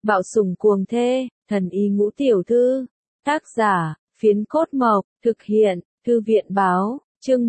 Bạo sủng cuồng thê, thần y ngũ tiểu thư. Tác giả, Phiến Cốt Mộc, thực hiện, Thư viện báo, chương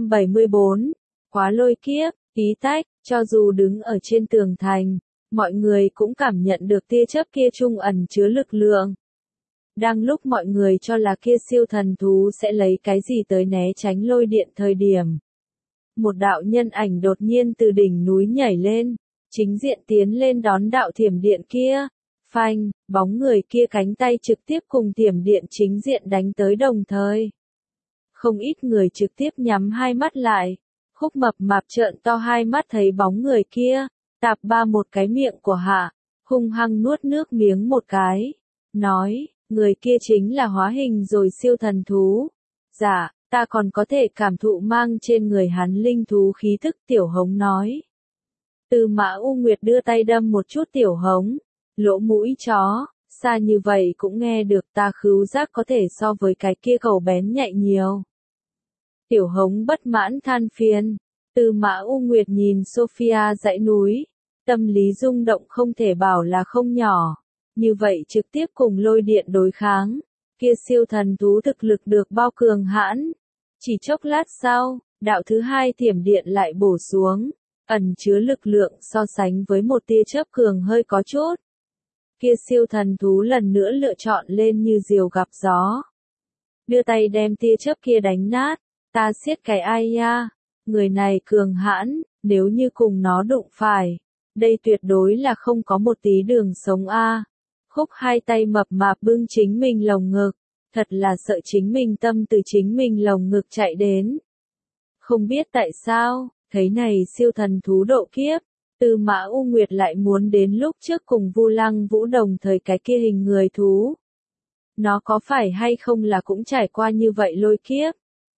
174. Quá lôi kiếp, tí tách, cho dù đứng ở trên tường thành, mọi người cũng cảm nhận được tia chớp kia trung ẩn chứa lực lượng. Đang lúc mọi người cho là kia siêu thần thú sẽ lấy cái gì tới né tránh lôi điện thời điểm. Một đạo nhân ảnh đột nhiên từ đỉnh núi nhảy lên, chính diện tiến lên đón đạo thiểm điện kia. Phanh, bóng người kia cánh tay trực tiếp cùng thiểm điện chính diện đánh tới đồng thời. Không ít người trực tiếp nhắm hai mắt lại. Khúc Mập Mạp trợn to hai mắt thấy bóng người kia, tạp ba một cái miệng của hạ, hung hăng nuốt nước miếng một cái. Nói, người kia chính là hóa hình rồi siêu thần thú. Dạ, ta còn có thể cảm thụ mang trên người hắn linh thú khí thức, Tiểu Hống nói. Tư Mã U Nguyệt đưa tay đâm một chút Tiểu Hống. Lỗ mũi chó, xa như vậy cũng nghe được, ta khứu giác có thể so với cái kia cầu bén nhạy nhiều. Tiểu Hống bất mãn than phiền. Tư Mã U Nguyệt nhìn Sophia dãy núi, tâm lý rung động không thể bảo là không nhỏ. Như vậy trực tiếp cùng lôi điện đối kháng, kia siêu thần thú thực lực được bao cường hãn. Chỉ chốc lát sau, đạo thứ hai thiểm điện lại bổ xuống, ẩn chứa lực lượng so sánh với một tia chớp cường hơi có chút. Kia siêu thần thú lần nữa lựa chọn lên như diều gặp gió. Đưa tay đem tia chớp kia đánh nát, ta siết cái ai ya, người này cường hãn, nếu như cùng nó đụng phải, đây tuyệt đối là không có một tí đường sống a. Khúc hai tay mập mạp bưng chính mình lồng ngực, thật là sợ chính mình tâm từ chính mình lồng ngực chạy đến. Không biết tại sao, thấy này siêu thần thú độ kiếp, Tư Mã U Nguyệt lại muốn đến lúc trước cùng Vu Lăng Vũ đồng thời cái kia hình người thú. Nó có phải hay không là cũng trải qua như vậy lôi kiếp?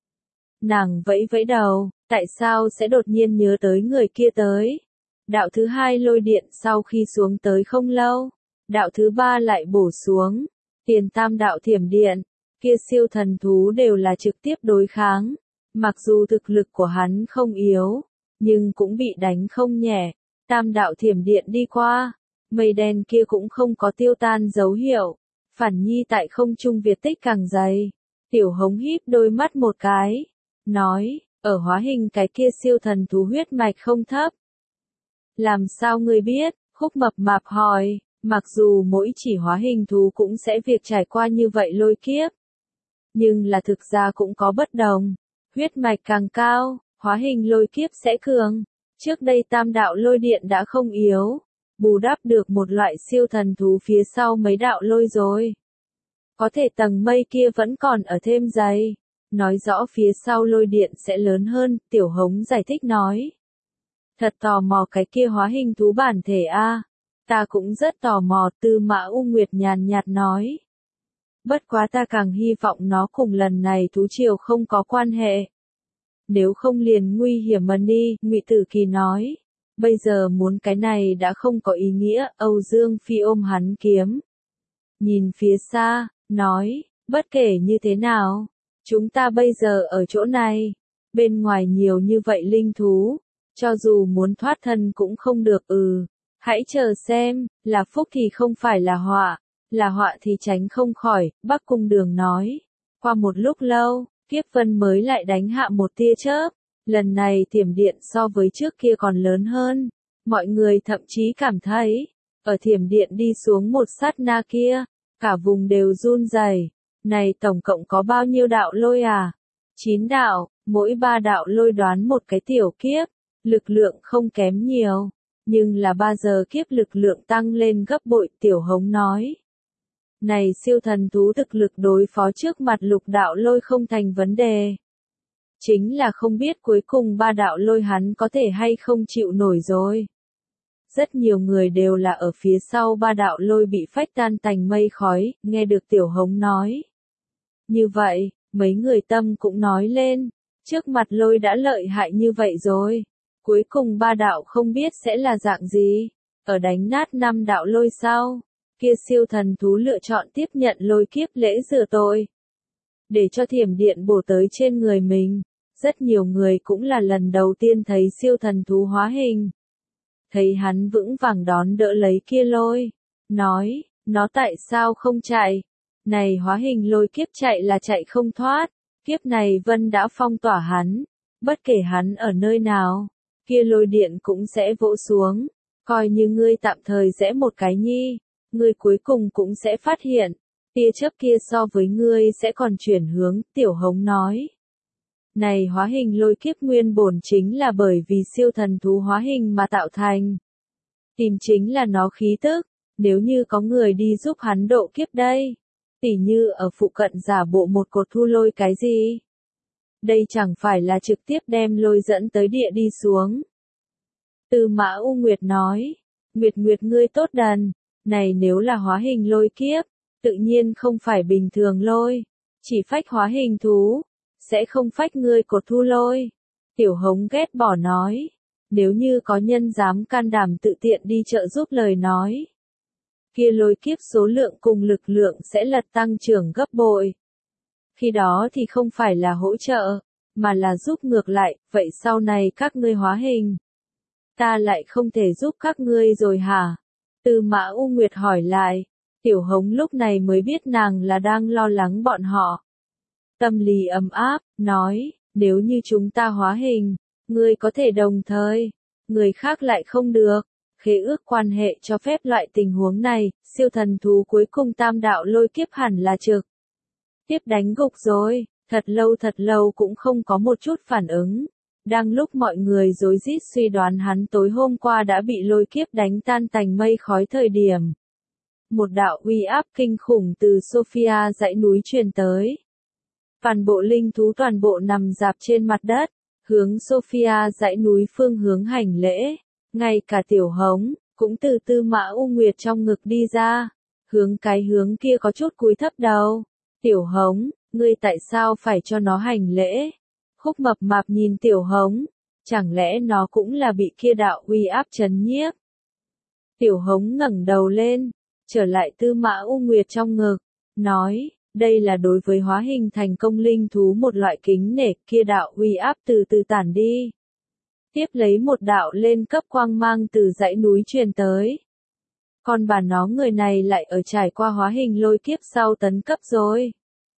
Nàng vẫy vẫy đầu, tại sao sẽ đột nhiên nhớ tới người kia tới? Đạo thứ hai lôi điện sau khi xuống tới không lâu, đạo thứ ba lại bổ xuống, tiền tam đạo thiểm điện, kia siêu thần thú đều là trực tiếp đối kháng. Mặc dù thực lực của hắn không yếu, nhưng cũng bị đánh không nhẹ. Tam đạo thiểm điện đi qua, mây đen kia cũng không có tiêu tan dấu hiệu. Phản nhi tại không trung Việt tích càng dày. Tiểu Hống híp đôi mắt một cái, nói, ở hóa hình cái kia siêu thần thú huyết mạch không thấp. Làm sao ngươi biết? Khúc Mập Mạp hỏi, mặc dù mỗi chỉ hóa hình thú cũng sẽ việc trải qua như vậy lôi kiếp. Nhưng là thực ra cũng có bất đồng. Huyết mạch càng cao, hóa hình lôi kiếp sẽ cường. Trước đây tam đạo lôi điện đã không yếu, bù đắp được một loại siêu thần thú phía sau mấy đạo lôi rồi. Có thể tầng mây kia vẫn còn ở thêm dày, nói rõ phía sau lôi điện sẽ lớn hơn, Tiểu Hống giải thích nói. Thật tò mò cái kia hóa hình thú bản thể a, ta cũng rất tò mò, Tư Mã U Nguyệt nhàn nhạt nói. Bất quá ta càng hy vọng nó cùng lần này thú triều không có quan hệ. Nếu không liền nguy hiểm mà đi, Ngụy Tử Kỳ nói. Bây giờ muốn cái này đã không có ý nghĩa, Âu Dương Phi ôm hắn kiếm. Nhìn phía xa, nói, bất kể như thế nào, chúng ta bây giờ ở chỗ này, bên ngoài nhiều như vậy linh thú, cho dù muốn thoát thân cũng không được hãy chờ xem, là phúc thì không phải là họa thì tránh không khỏi, Bắc Cung Đường nói. Qua một lúc lâu, Kiếp Vân mới lại đánh hạ một tia chớp, lần này thiểm điện so với trước kia còn lớn hơn, mọi người thậm chí cảm thấy, ở thiểm điện đi xuống một sát na kia, cả vùng đều run rẩy. Này tổng cộng có bao nhiêu đạo lôi à? 9 đạo, mỗi 3 đạo lôi đoán một cái tiểu kiếp, lực lượng không kém nhiều, nhưng là 3 giờ kiếp lực lượng tăng lên gấp bội, Tiểu Hống nói. Này siêu thần thú thực lực đối phó trước mặt lục đạo lôi không thành vấn đề. Chính là không biết cuối cùng 3 đạo lôi hắn có thể hay không chịu nổi rồi. Rất nhiều người đều là ở phía sau 3 đạo lôi bị phách tan thành mây khói, nghe được Tiểu Hống nói. Như vậy, mấy người tâm cũng nói lên, trước mặt lôi đã lợi hại như vậy rồi. Cuối cùng 3 đạo không biết sẽ là dạng gì, ở đánh nát 5 đạo lôi sau. Kia siêu thần thú lựa chọn tiếp nhận lôi kiếp lễ rửa tội. Để cho thiểm điện bổ tới trên người mình, rất nhiều người cũng là lần đầu tiên thấy siêu thần thú hóa hình. Thấy hắn vững vàng đón đỡ lấy kia lôi, nói, nó tại sao không chạy? Này hóa hình lôi kiếp chạy là chạy không thoát, kiếp này Vân đã phong tỏa hắn, bất kể hắn ở nơi nào, kia lôi điện cũng sẽ vỗ xuống, coi như ngươi tạm thời rẽ một cái nhi, ngươi cuối cùng cũng sẽ phát hiện, tia chớp kia so với ngươi sẽ còn chuyển hướng, Tiểu Hống nói. Này hóa hình lôi kiếp nguyên bổn chính là bởi vì siêu thần thú hóa hình mà tạo thành. Tìm chính là nó khí tức, nếu như có người đi giúp hắn độ kiếp đây, tỉ như ở phụ cận giả bộ một cột thu lôi cái gì. Đây chẳng phải là trực tiếp đem lôi dẫn tới địa đi xuống. Tư Mã U Nguyệt nói, Nguyệt Nguyệt ngươi tốt đần, này nếu là hóa hình lôi kiếp, tự nhiên không phải bình thường lôi, chỉ phách hóa hình thú, sẽ không phách ngươi cột thu lôi. Tiểu Hống ghét bỏ nói, nếu như có nhân dám can đảm tự tiện đi trợ giúp lời nói, kia lôi kiếp số lượng cùng lực lượng sẽ lật tăng trưởng gấp bội. Khi đó thì không phải là hỗ trợ, mà là giúp ngược lại, vậy sau này các ngươi hóa hình, ta lại không thể giúp các ngươi rồi hả? Tư Mã U Nguyệt hỏi lại, Tiểu Hống lúc này mới biết nàng là đang lo lắng bọn họ. Tâm lý ấm áp, nói, nếu như chúng ta hóa hình, ngươi có thể đồng thời, người khác lại không được. Khế ước quan hệ cho phép loại tình huống này, siêu thần thú cuối cùng tam đạo lôi kiếp hẳn là trực tiếp đánh gục rồi, thật lâu cũng không có một chút phản ứng. Đang lúc mọi người rối rít suy đoán hắn tối hôm qua đã bị lôi kiếp đánh tan tành mây khói thời điểm. Một đạo uy áp kinh khủng từ Sophia dãy núi truyền tới. Toàn bộ linh thú toàn bộ nằm rạp trên mặt đất, hướng Sophia dãy núi phương hướng hành lễ. Ngay cả Tiểu Hống, cũng từ Tư Mã U Nguyệt trong ngực đi ra, hướng cái hướng kia có chút cúi thấp đầu. Tiểu Hống, ngươi tại sao phải cho nó hành lễ? Khúc Mập Mạp nhìn Tiểu Hống, chẳng lẽ nó cũng là bị kia đạo uy áp chấn nhiếp? Tiểu Hống ngẩng đầu lên, trở lại Tư Mã U Nguyệt trong ngực, nói, đây là đối với hóa hình thành công linh thú một loại kính nể, kia đạo uy áp từ từ tản đi. Tiếp lấy một đạo lên cấp quang mang từ dãy núi truyền tới. Còn bà nó người này lại ở trải qua hóa hình lôi kiếp sau tấn cấp rồi.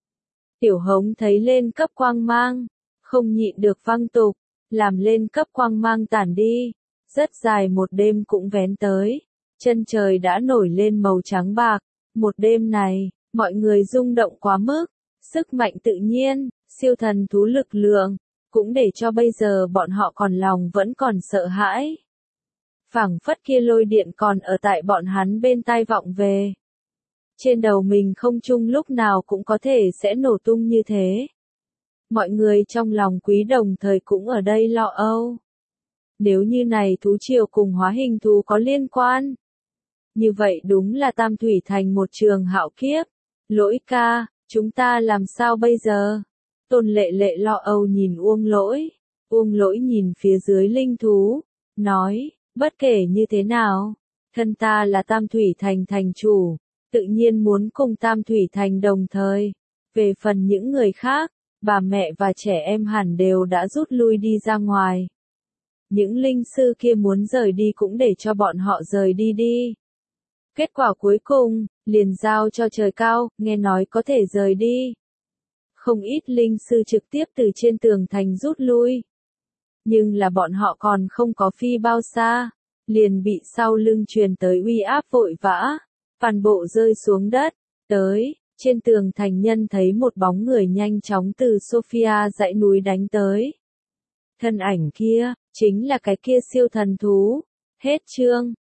Tiểu Hống thấy lên cấp quang mang, không nhịn được văng tục, làm lên cấp quang mang tản đi. Rất dài một đêm cũng vén tới, chân trời đã nổi lên màu trắng bạc. Một đêm này, mọi người rung động quá mức, sức mạnh tự nhiên, siêu thần thú lực lượng, cũng để cho bây giờ bọn họ còn lòng vẫn còn sợ hãi. Phảng phất kia lôi điện còn ở tại bọn hắn bên tai vọng về. Trên đầu mình không chung lúc nào cũng có thể sẽ nổ tung như thế. Mọi người trong lòng Quý đồng thời cũng ở đây lo âu. Nếu như này thú triều cùng hóa hình thú có liên quan, như vậy đúng là Tam Thủy thành một trường hạo kiếp. Lỗi ca, chúng ta làm sao bây giờ? Tôn Lệ Lệ lo âu nhìn Uông Lỗi nhìn phía dưới linh thú, nói, bất kể như thế nào, thân ta là Tam Thủy thành thành chủ, tự nhiên muốn cùng Tam Thủy thành đồng thời. Về phần những người khác, bà mẹ và trẻ em hẳn đều đã rút lui đi ra ngoài. Những linh sư kia muốn rời đi cũng để cho bọn họ rời đi đi. Kết quả cuối cùng, liền giao cho trời cao, nghe nói có thể rời đi. Không ít linh sư trực tiếp từ trên tường thành rút lui. Nhưng là bọn họ còn không có phi bao xa, liền bị sau lưng truyền tới uy áp vội vã, toàn bộ rơi xuống đất. Tới, trên tường thành nhân thấy một bóng người nhanh chóng từ Sophia dãy núi đánh tới. Thân ảnh kia, chính là cái kia siêu thần thú. Hết chương.